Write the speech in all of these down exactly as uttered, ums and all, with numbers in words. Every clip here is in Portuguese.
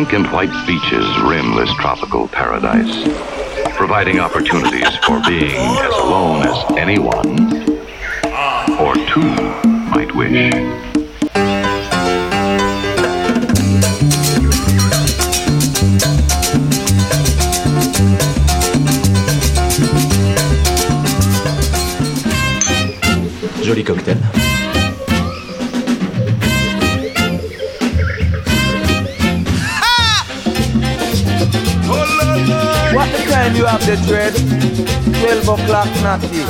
pink and white beaches rim this tropical paradise, providing opportunities for being as alone as anyone or two might wish. Joli cocktail. What the time you have the thread? twelve o'clock, natty.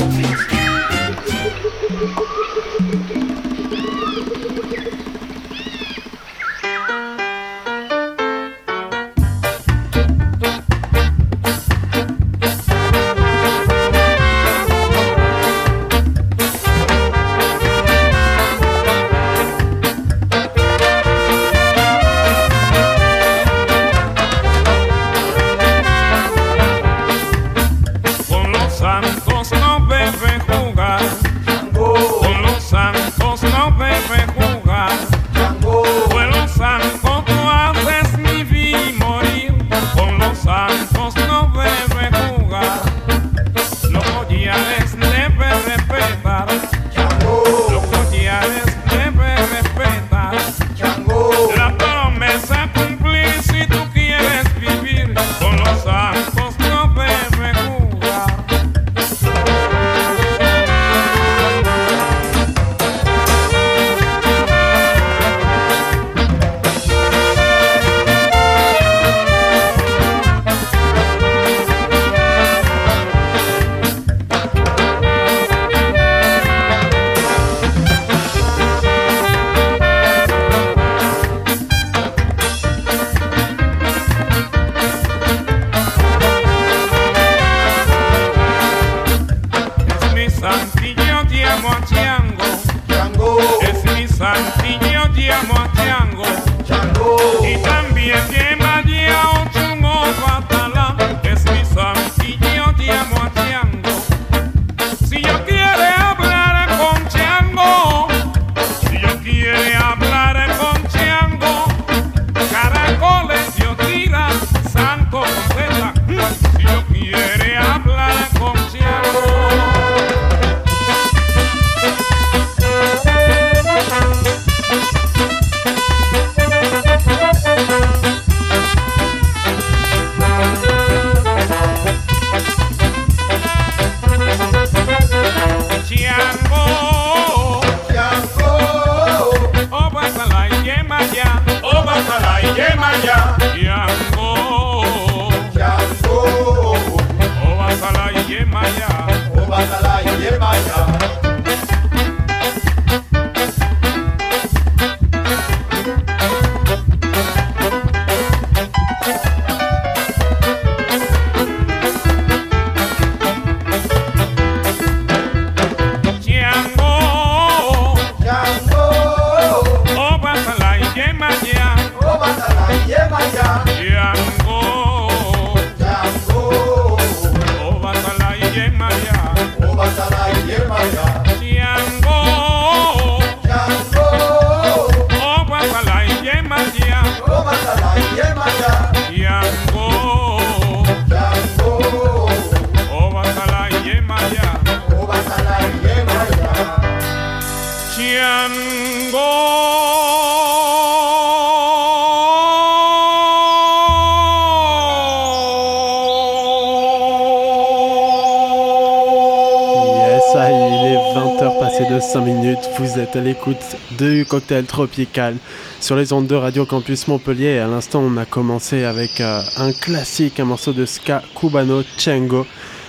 cinq minutes, vous êtes à l'écoute du cocktail tropical sur les ondes de Radio Campus Montpellier. Et à l'instant, on a commencé avec euh, un classique, un morceau de ska cubano, Chango.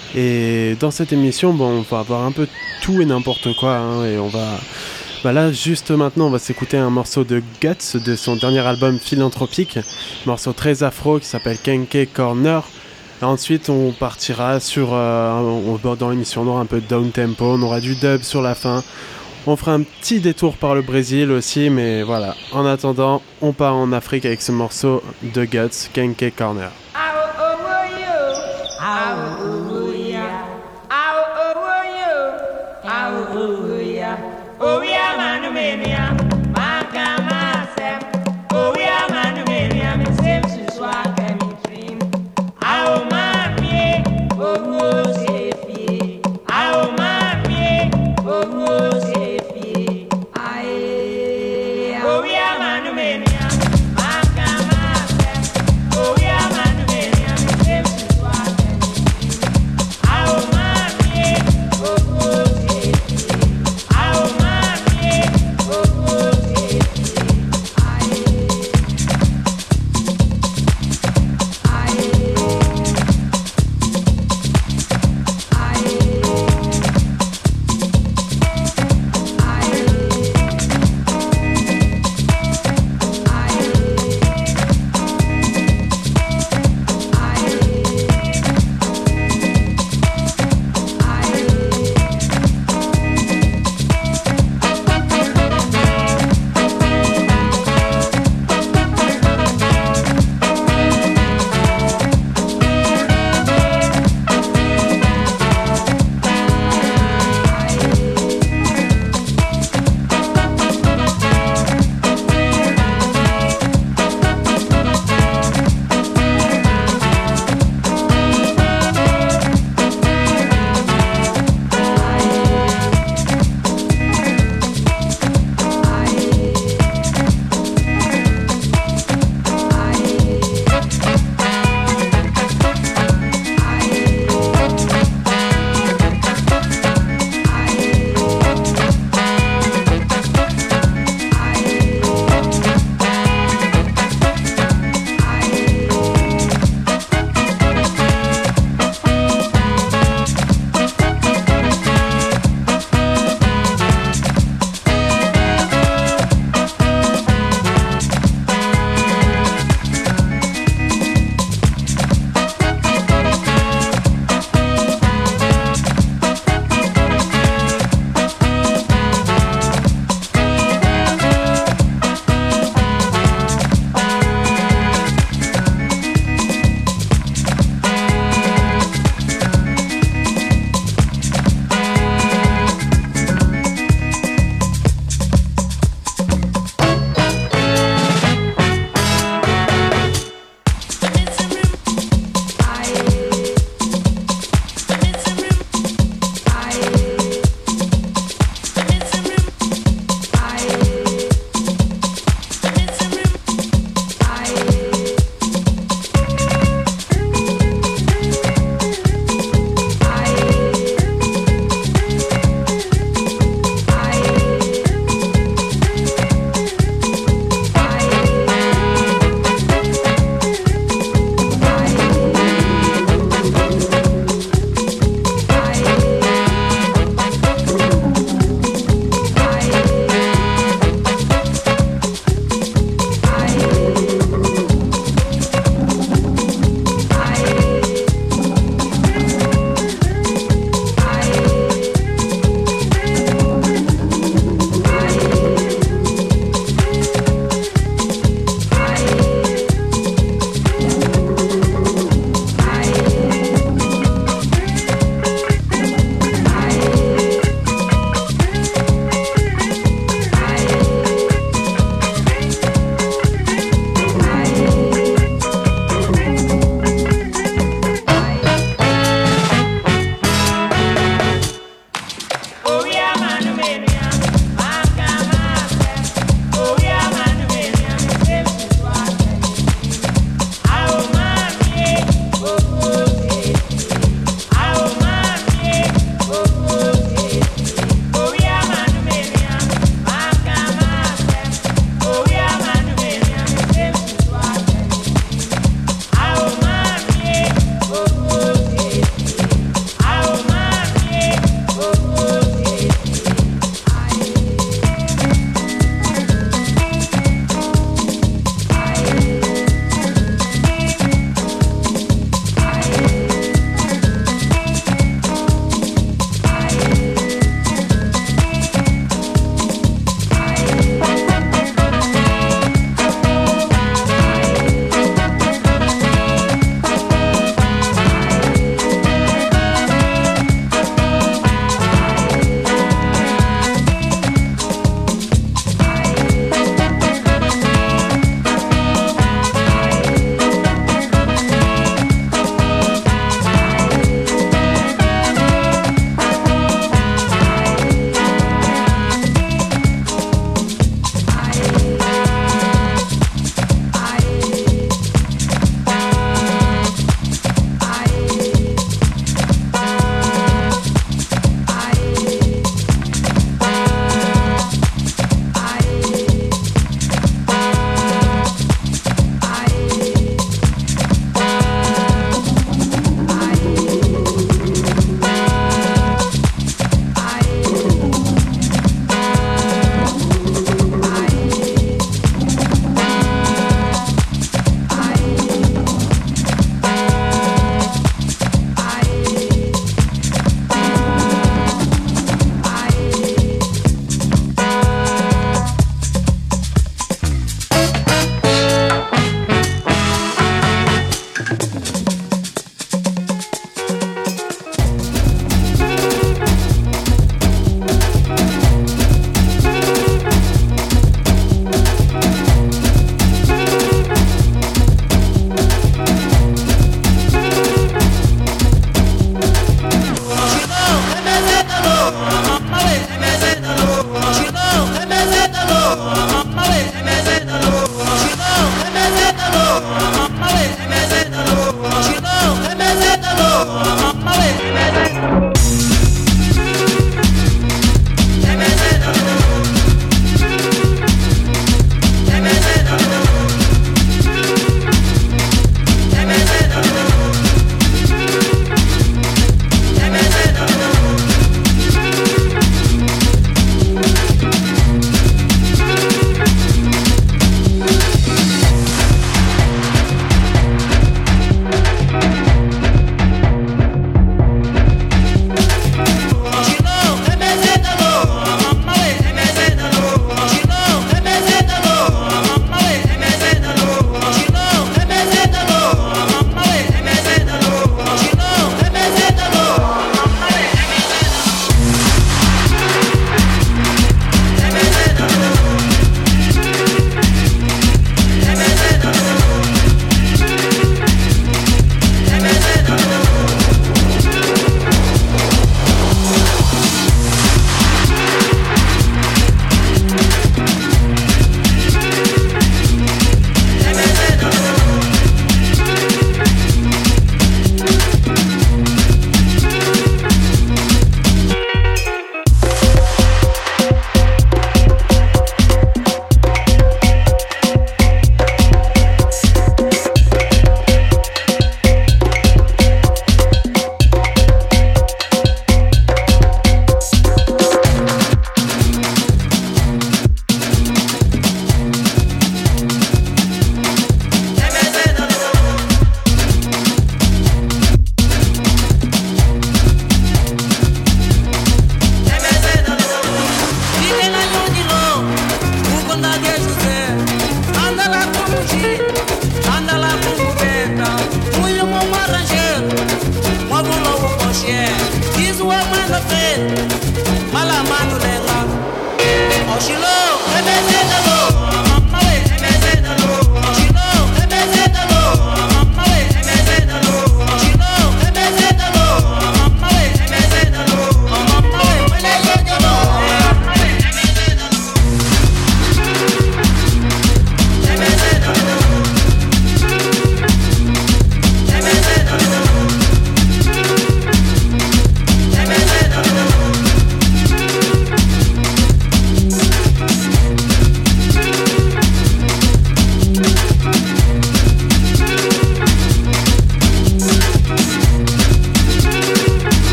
Et dans cette émission, bon, on va avoir un peu tout et n'importe quoi, hein, et on va... Bah là, juste maintenant, on va s'écouter un morceau de Guts de son dernier album Philanthropique, un morceau très afro qui s'appelle Kenke Corner. Et ensuite, on partira sur, euh, on, dans l'émission, on aura un peu de down tempo, on aura du dub sur la fin. On fera un petit détour par le Brésil aussi, mais voilà. En attendant, on part en Afrique avec ce morceau de Guts, Kenke Corner. Oh yeah, man, mania, Makamase. Oh yeah, man, mania,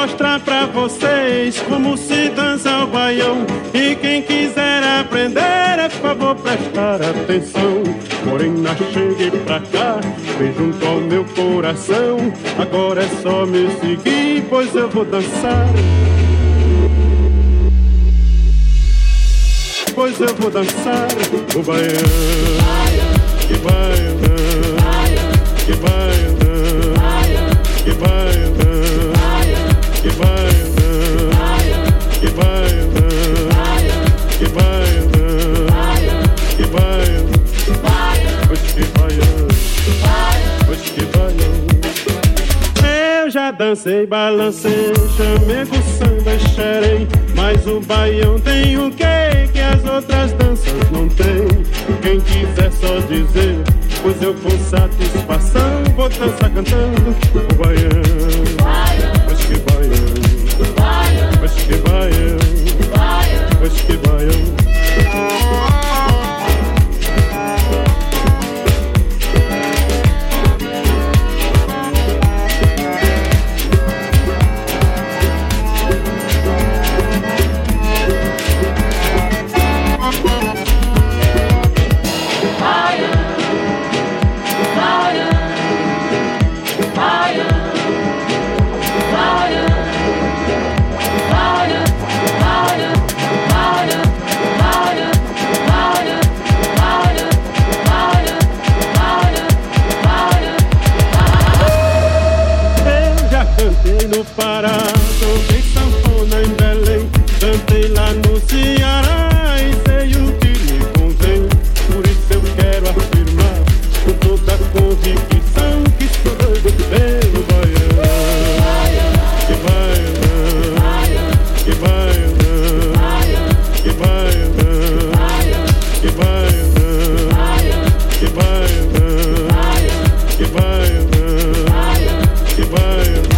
mostrar pra vocês como se dança o baião. E quem quiser aprender, é favor prestar atenção. Morena, chegue pra cá, vem junto ao meu coração. Agora é só me seguir, pois eu vou dançar. Pois eu vou dançar o baião. Que baião, que baião, que baião, que baião, que baião, que baião, que baião, pois que baião, pois que baião. Eu já dancei, balancei, chamego, samba e xerém, mas o baião tem o quê que as outras danças não tem? Quem quiser só dizer, pois eu com satisfação vou dançar cantando o baião. Pois que baião, pois que baião, pois que baião. No Pará, toquei sanfona em Belém, cantei lá no Ceará e sei o que me convém. Por isso eu quero afirmar com toda a convicção que sou doido pelo baião. Que baião, que baião, que baião, que baião, que baião, que baião, que baião.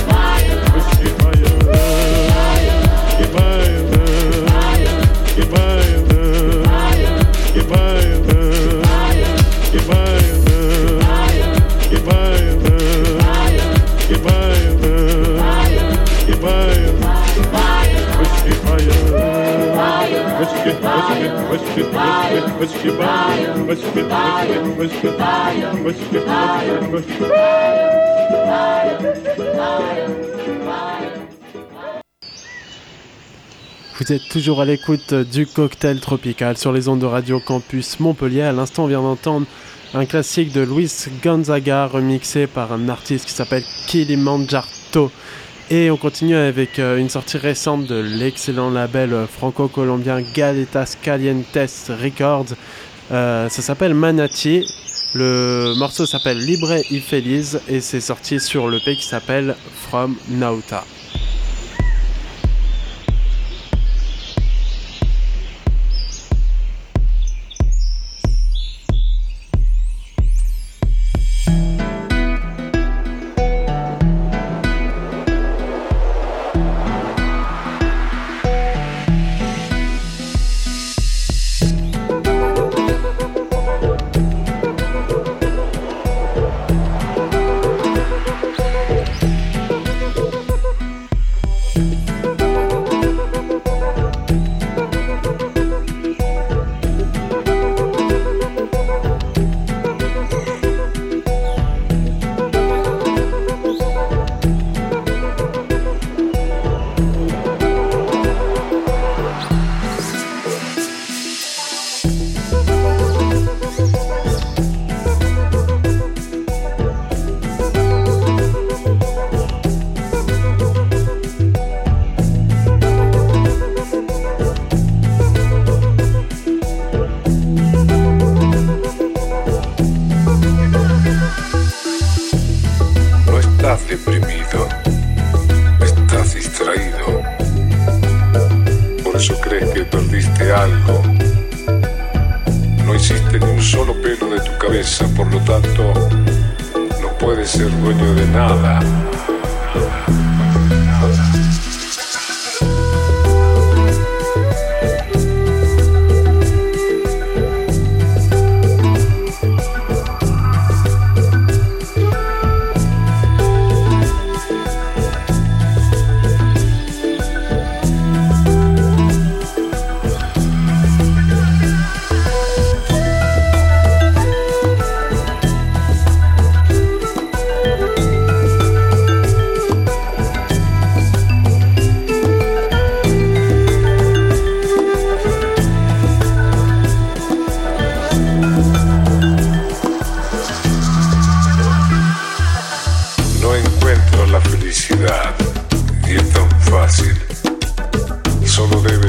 Vous êtes toujours à l'écoute du Cocktail Tropical sur les ondes de Radio Campus Montpellier. À l'instant, on vient d'entendre un classique de Luis Gonzaga remixé par un artiste qui s'appelle Kilimanjaro. Et on continue avec une sortie récente de l'excellent label franco-colombien Galetas Calientes Records. Euh, ça s'appelle Manatí. Le morceau s'appelle Libre y Feliz et c'est sorti sur l'E P qui s'appelle From Nauta.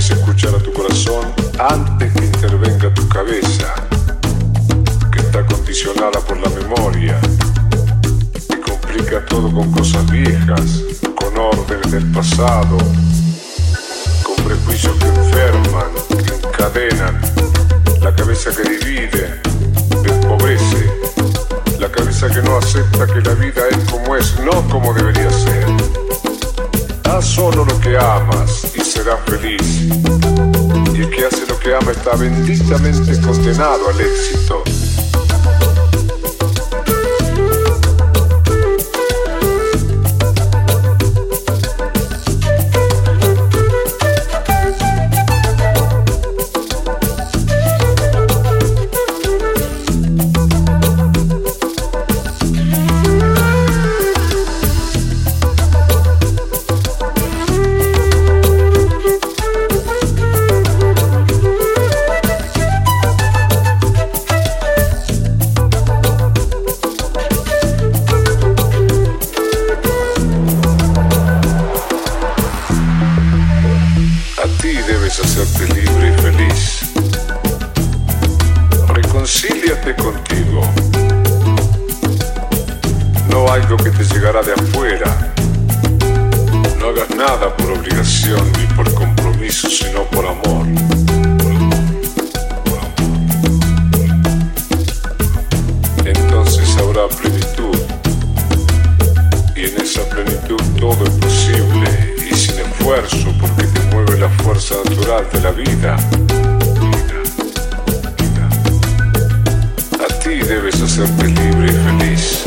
debes escuchar a tu corazón antes que intervenga tu cabeza, que está condicionada por la memoria, que complica todo con cosas viejas, con órdenes del pasado, con prejuicios que enferman, que encadenan, la cabeza que divide, que empobrece, la cabeza que no acepta que la vida es como es, no como debería ser. Haz solo lo que amas y serás feliz. Y el que hace lo que ama está benditamente condenado al éxito. De afuera, no hagas nada por obligación ni por compromiso, sino por amor. Entonces habrá plenitud, y en esa plenitud todo es posible y sin esfuerzo, porque te mueve la fuerza natural de la vida. A ti debes hacerte libre y feliz.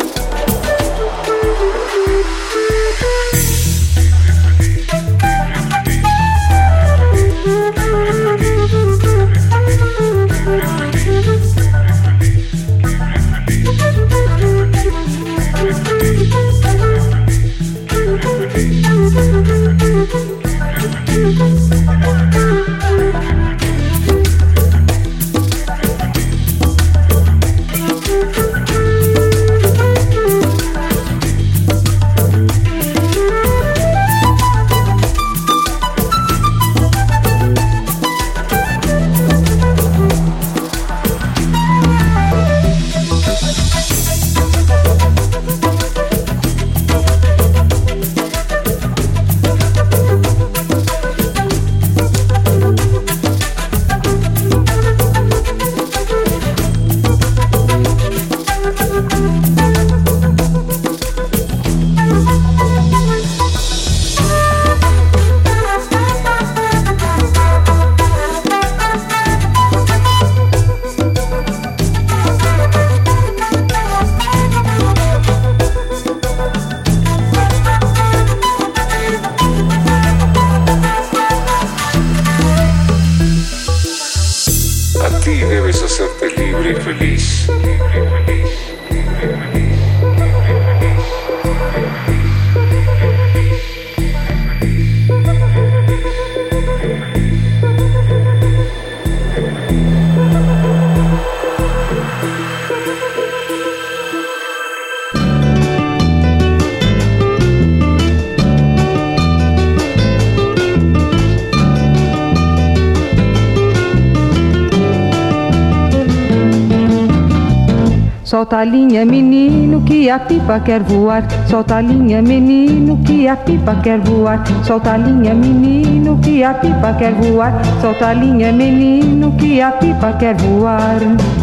Solta a linha, menino, que a pipa quer voar. Solta a linha, menino, que a pipa quer voar. Solta a linha, menino, que a pipa quer voar. Solta a linha, menino, que a pipa quer voar.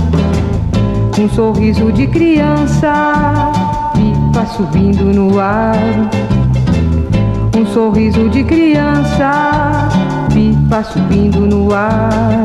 Um sorriso de criança, pipa subindo no ar. Um sorriso de criança, pipa subindo no ar.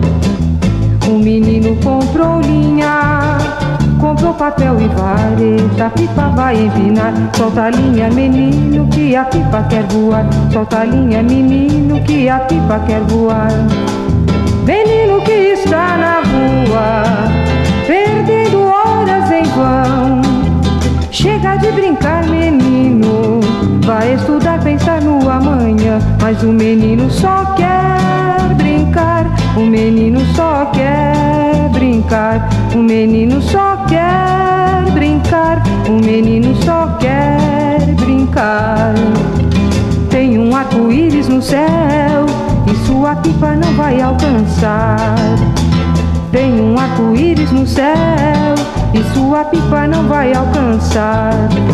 Um menino comprou linha, comprou papel e vareta, a pipa vai empinar. Solta a linha, menino, que a pipa quer voar. Solta a linha, menino, que a pipa quer voar. Menino que está na rua, perdendo horas em vão. Chega de brincar, menino, vai estudar, pensar no amanhã. Mas o menino só quer brincar, o menino só quer brincar, o menino só quer brincar, o menino só quer brincar. Tem um arco-íris no céu e sua sua pipa não vai alcançar. Tem um arco-íris no céu e sua pipa não vai alcançar.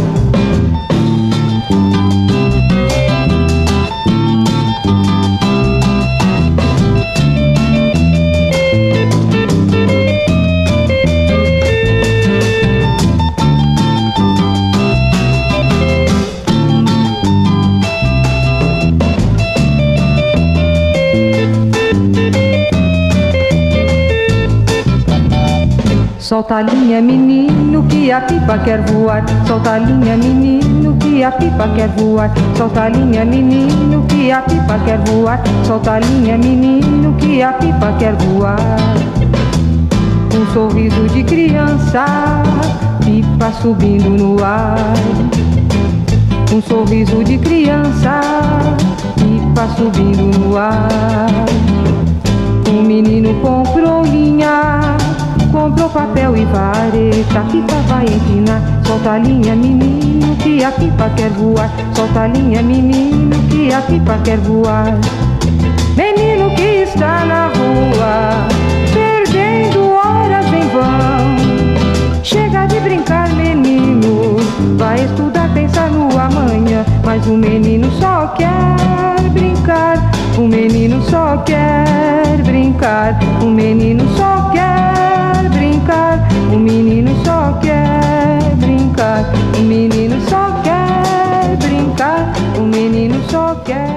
Solta a linha, menino, que a pipa quer voar. Solta a linha, menino, que a pipa quer voar. Solta a linha, menino, que a pipa quer voar. Solta a linha, menino, que a pipa quer voar. Um sorriso de criança, pipa subindo no ar. Um sorriso de criança, pipa subindo no ar. Um menino comprou linha, comprou papel e vareta, a pipa vai empinar. Solta a linha, menino, que a pipa quer voar. Solta a linha, menino, que a pipa quer voar. Menino que está na rua, perdendo horas em vão. Chega de brincar, menino, vai estudar, pensar no amanhã. Mas o menino só quer brincar. O menino só quer brincar. O menino só quer brincar. O menino só quer brincar. O menino só quer brincar. O menino só quer.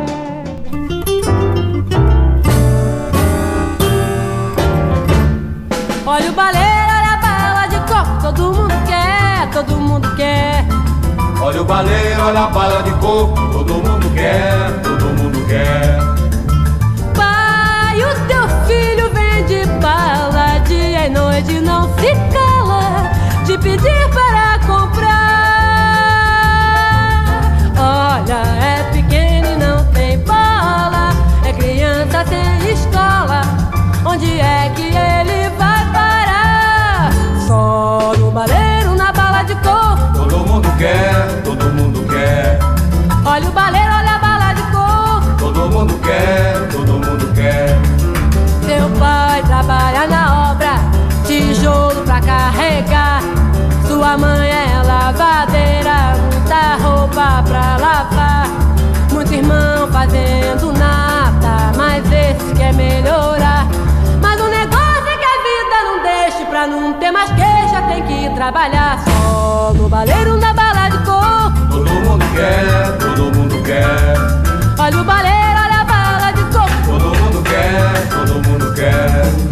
Olha o baleiro, olha a bala de coco, todo mundo quer, todo mundo quer. Olha o baleiro, olha a bala de coco, todo mundo quer, todo mundo quer. Pai, o teu filho vende bala, dia e noite não se cala de pedir para comprar. Olha, é pequeno e não tem bola, é criança sem escola, onde é que ele vai parar? Só no baleiro, na bala de coco, todo mundo quer, todo mundo quer. Olha o baleiro, olha a bala de coco, todo mundo quer, todo mundo quer. Seu pai trabalha na obra, tijolo pra carregar. Sua mãe é lavadeira, muita roupa pra lavar. Muito irmão fazendo nada, mas esse quer melhorar. Mas o negócio é que a vida não deixe, pra não ter mais queixa tem que trabalhar. Só no baleiro, na bala de coco, todo mundo quer, todo mundo quer. Olha o baleiro, olha a bala de coco, todo mundo quer, todo mundo quer.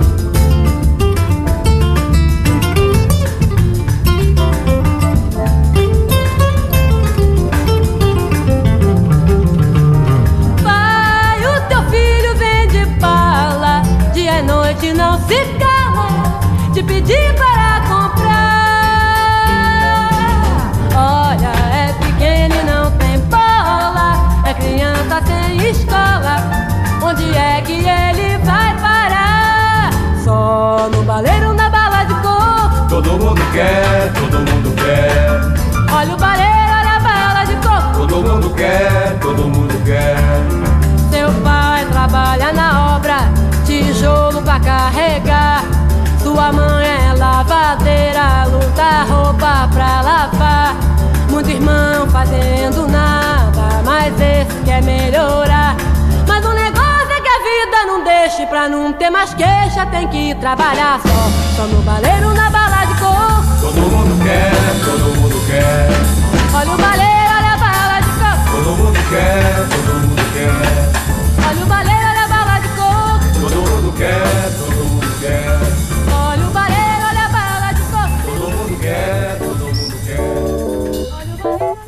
Pai, o teu filho vende bala, dia e noite não se cala de pedir para comprar. Olha, é pequeno e não tem bola, é criança sem escola, onde é que ele vai parar? Só no baleiro, na bala de coco, todo mundo quer, todo mundo quer. Olha o baleiro, olha a bala de coco, todo mundo quer, todo mundo quer. Seu pai trabalha na obra, tijolo pra carregar. Sua mãe é lavadeira, luta roupa pra lavar. Muito irmão fazendo nada, mas esse quer melhorar. Mas o negócio é que a vida não deixe, pra não ter mais queixa tem que trabalhar. Só, só no baleiro, na bala de coco, todo mundo quer, todo mundo quer. Olha o baleiro, olha a bala de coco, todo mundo quer, todo mundo quer. Olha o baleiro, olha a bala de coco, todo mundo quer, todo mundo quer. Olha o baleiro, olha a bala de coco, todo mundo quer, todo mundo quer. Olha o baleiro.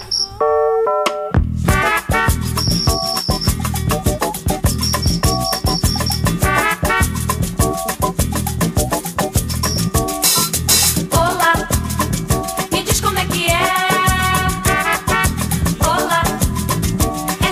Olá, me diz como é que é. Olá,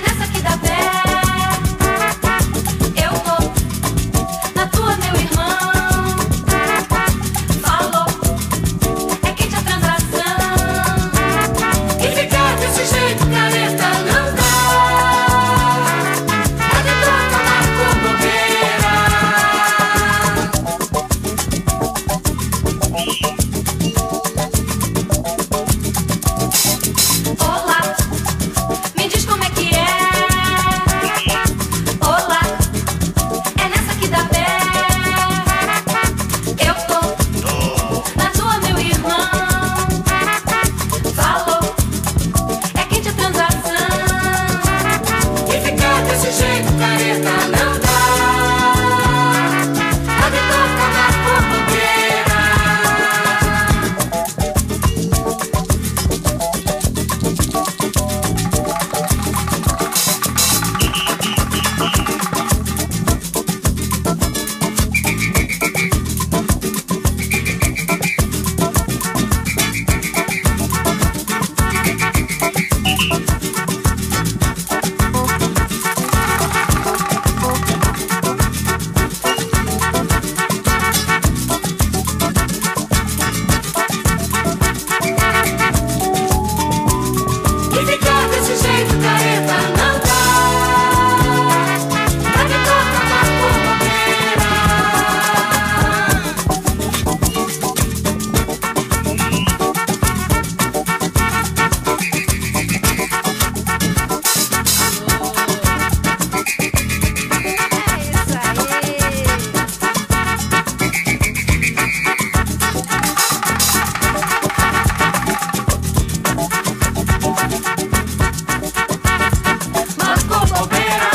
careta não dá. Pode tocar na fofoqueira. E ficar desse jeito careta não dá. Pode tocar na fofoqueira. Marco Bobeira.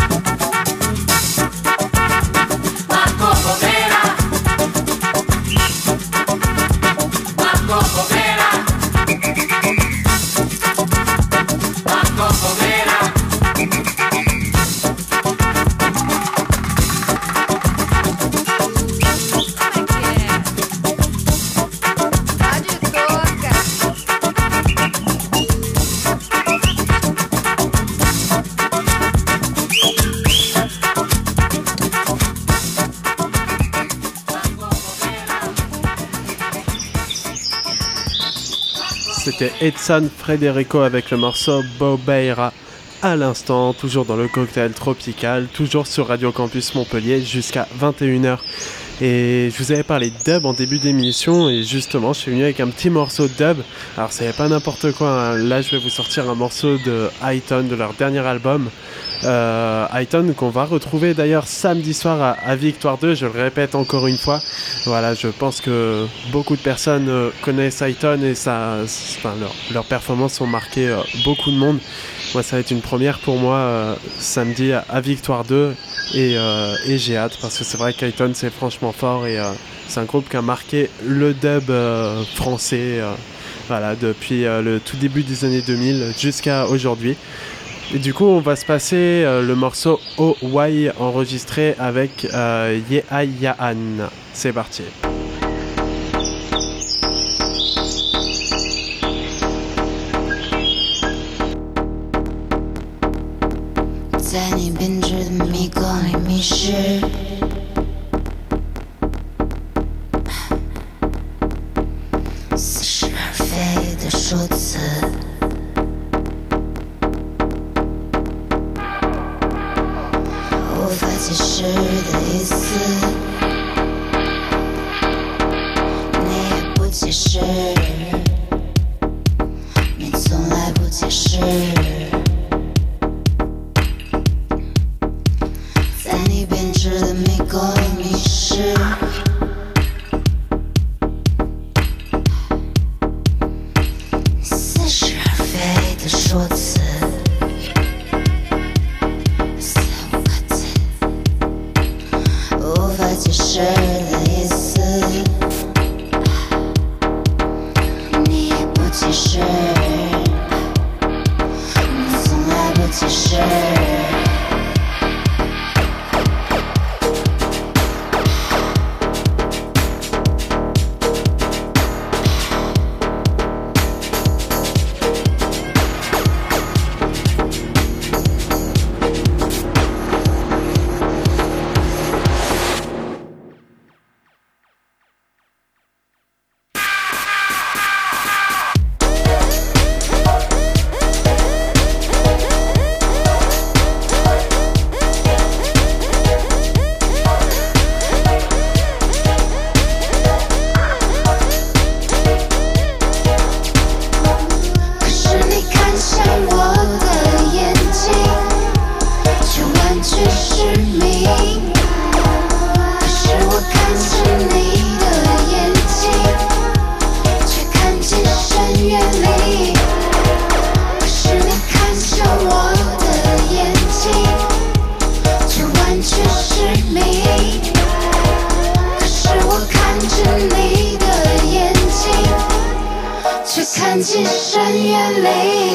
Marco Bobeira. Marco Bobeira. Marco Bobeira. C'était Edson Frederico avec le morceau Bobeira à l'instant, toujours dans le cocktail tropical, toujours sur Radio Campus Montpellier jusqu'à vingt et une heures. Et je vous avais parlé de dub en début d'émission et justement je suis venu avec un petit morceau de dub. Alors c'est pas n'importe quoi, hein. Là je vais vous sortir un morceau de Highton, de leur dernier album. Euh, Highton qu'on va retrouver d'ailleurs samedi soir à, à Victoire deux, je le répète encore une fois. Voilà, je pense que beaucoup de personnes euh, connaissent Highton et ça, enfin, leur, leurs performances ont marqué euh, beaucoup de monde. Moi ça va être une première pour moi euh, samedi à, à Victoire deux et, euh, et j'ai hâte parce que c'est vrai qu'Highton c'est franchement fort et euh, c'est un groupe qui a marqué le dub euh, français euh, voilà, depuis euh, le tout début des années deux mille jusqu'à aujourd'hui. Et du coup, on va se passer euh, le morceau Oh Why enregistré avec euh, Yehayan. C'est parti. 在你编织的迷宫里迷失，似是而非的说辞。无法解释的意思，你也不解释，你从来不解释。在你编织的迷宫里迷失，似是而非的说辞。无法解释的意思，你也不解释，你从来不解释。 看进深渊里。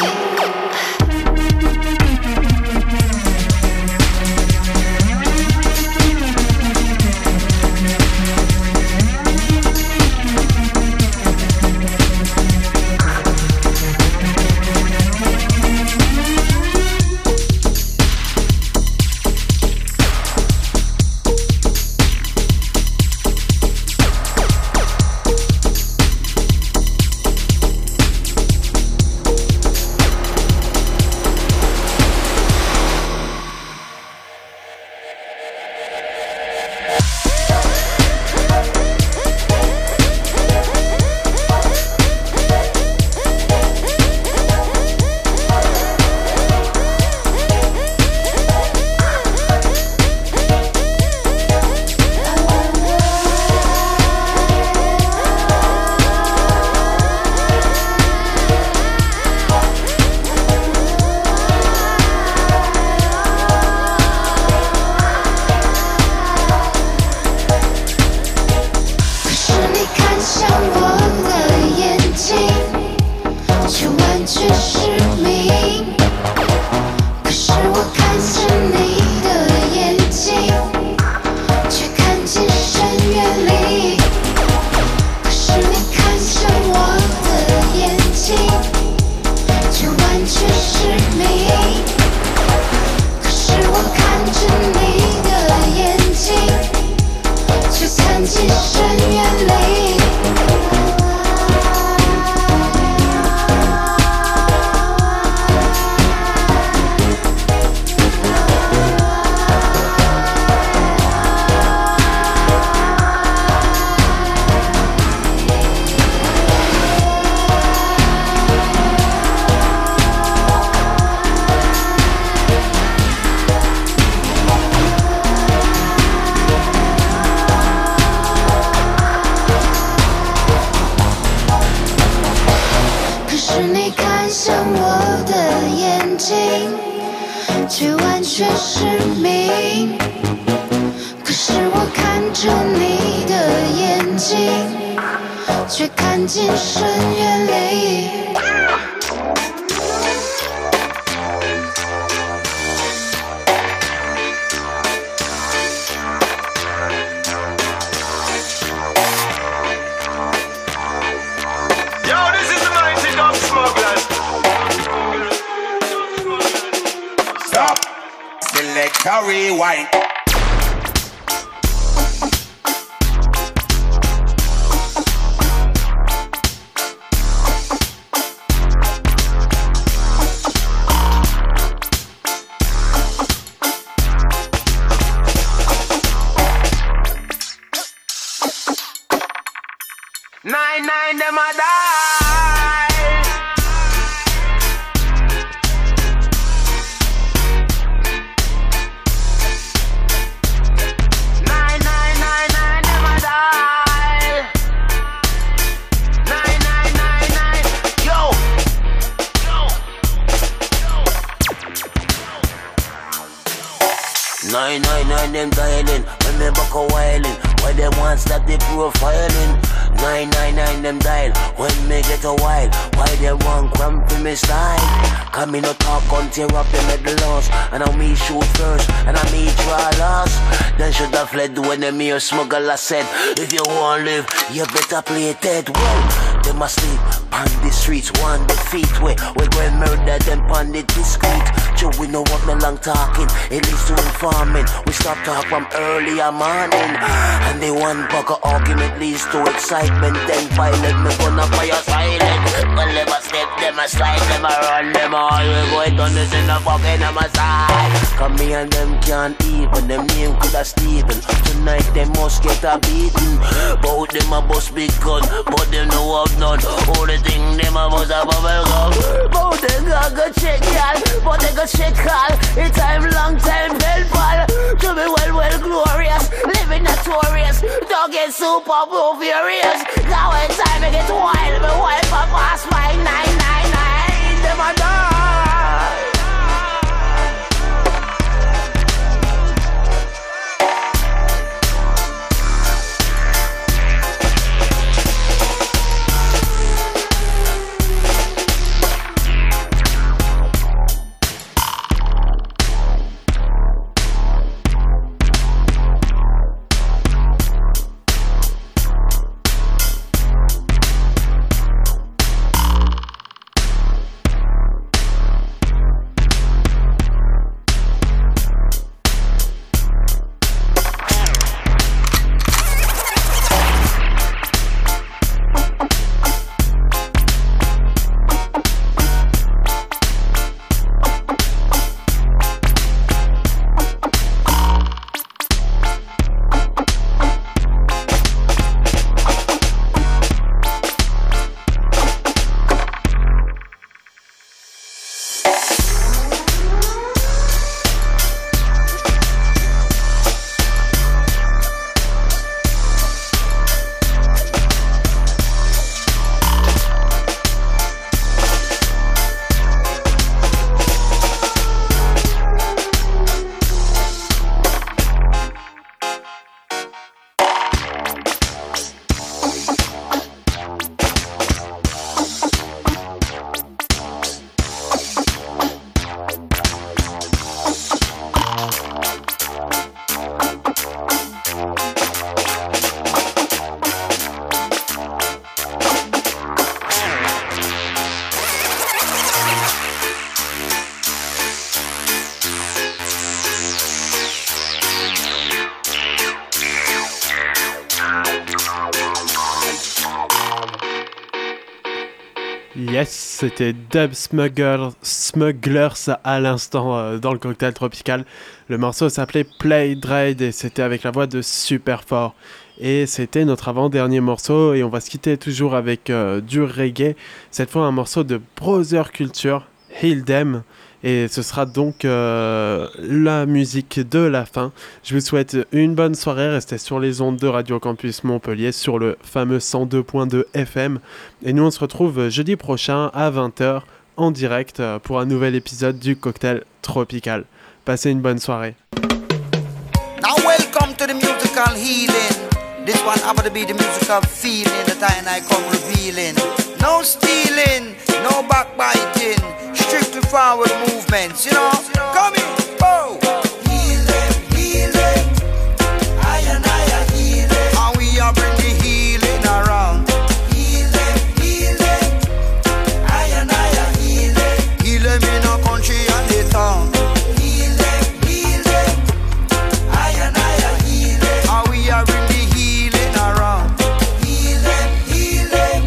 Nine, nine, them a die. Nine, nine, nine, nine, them a die. Nine, nine, nine, nine. Yo, yo, yo. Nine, nine, nine, them dialing. When they back a whiling. Why them want stop the profiling? Nine, nine, nine, them dial. When me get a while, why they want cramp in me style? Come me no talk on tear up the middle loss. And I me shoot first, and I me draw last. Then should have fled when the mere smuggler said, if you want live, you better play it dead. Well, they must sleep on the streets, one defeat. We, we go and murder them on the discreet. Joe, we know what no long talking, it leads to informing. We stop talk from earlier morning. And the one buck of argument leads to excitement. Then violent, me gonna fire silent. Well, never step, them a slide, them a run, them all. We go and done this in the fucking on my side. Come me and them can't even, them name could have Steven. Tonight they must get a beating. Both them a bust big gun, but them no have none. All the thing them a bust a bubble gum. Both them got go check, y'all, but they go check all. It's time, long time, pen pal. To be well, well, glorious, living notorious. Don't get super furious. Now it's time to get wild, but wild for past my nine, nine, nine. Them a die. Yes, c'était Dub Smugglers, Smugglers à l'instant euh, dans le cocktail tropical. Le morceau s'appelait Play Dread et c'était avec la voix de Superfort. Et c'était notre avant-dernier morceau et on va se quitter toujours avec euh, du reggae. Cette fois un morceau de Brother Culture, Heal Them. Et ce sera donc euh, la musique de la fin. Je vous souhaite une bonne soirée. Restez sur les ondes de Radio Campus Montpellier sur le fameux cent deux point deux F M. Et nous, on se retrouve jeudi prochain à vingt heures en direct pour un nouvel épisode du Cocktail Tropical. Passez une bonne soirée. Now welcome to the musical healing. This one happen to be the musical feeling that I and I come revealing. No stealing, no backbiting. Strictly forward movements, you know. Come in, oh. Heal them, heal them. I and I are healing. And we are bring the healing around. Heal them, heal them. I and I are healing. Heal them in our country and the town. Heal them, heal them. I and I are healing. And we are bring the healing around. Heal them, heal them.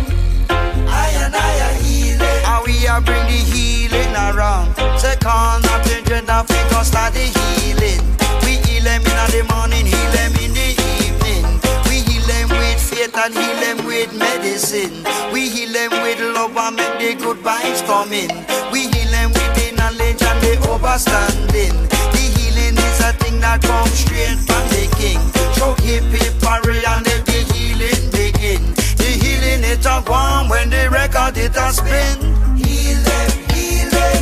I and I are healing. And we are bring the healing around. Say call not to dread of it, cause start the healing. We heal them in the morning, heal them in the evening. We heal them with faith and heal them with medicine. We heal them with love and make the good vibes come in. We heal them with the knowledge and the overstanding. The healing is a thing that comes straight from the king. So hip hip hurry and let the healing begin. The healing it a gone when the record it a spin. Heal them, heal them.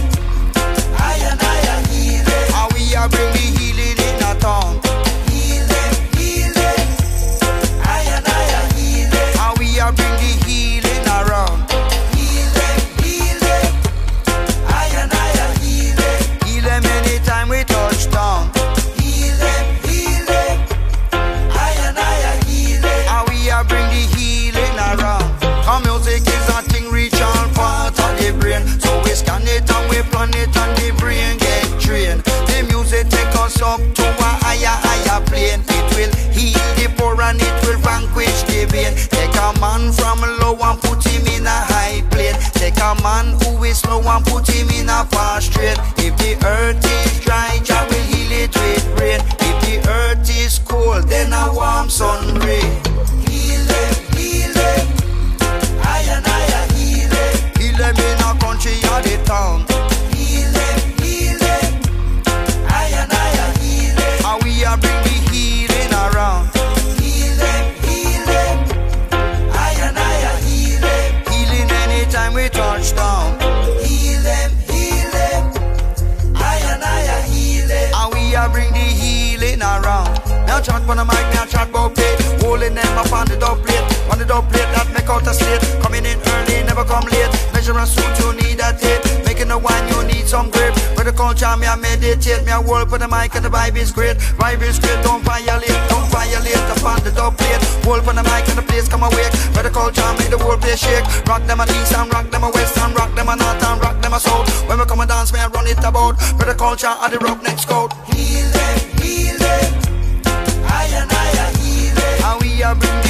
I and I are healing. And we are bring the healing in a town. Heal them, heal them. I and I are healing. And we are bring the healing around. Heal them, heal them. I and I are healing. Heal them anytime we touch down. Heal them, heal them. I and I are healing. And we are bring the healing around. Our music is a thing reach all part of the brain. So we scan it and we plan it and the brain get trained. The music take us up to a higher, higher plane. It will heal the poor and it will vanquish the pain. Take a man from low and put him in a high plane. Take a man who is slow and put him in a fast train. If the earth is dry, Jah will heal it with rain. If the earth is cold, then a warm sun rain. Heal them, heal them. I and I are healing. Heal them in our country or the town. Heal them, heal them. I and I are healing. And we are bring the healing around. Heal them, heal them. I and I are healing. Healing anytime we touch down. Heal them, heal them. I and I are healing. And we are bring the healing around. Now chat on the mic, now chat about plate. Holding them up on the dub plate. On the dub plate that make out a slate. Coming in early, never come late. Measure and suit, you need a tape. Making a wine, you need some grape. With the culture, me I meditate. Me I work with the mic and the vibe is great. Vibe is great, don't violate, don't violate. Upon the dub plate. Hold on the mic and the place come awake. With the culture, make the whole place shake. Rock them a east and rock them a west and rock them a north and rock them a south. When we come and dance, me I run it about. With the culture and the rock next coat. Heal them, heal them. I and I are healing. And we are bringing